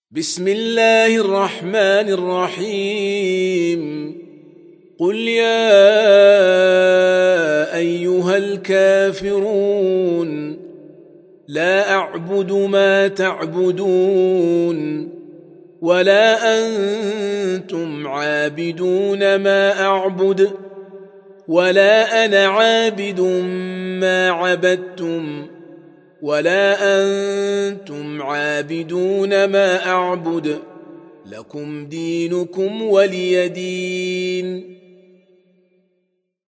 بسم الله الرحمن الرحيم قل يا أيها الكافرون لا أعبد ما تعبدون ولا أنتم عابدون ما أعبد ولا أنا عابد ما عبدتم ولا أنتم عابدون ما أعبد لكم دينكم ولي دين.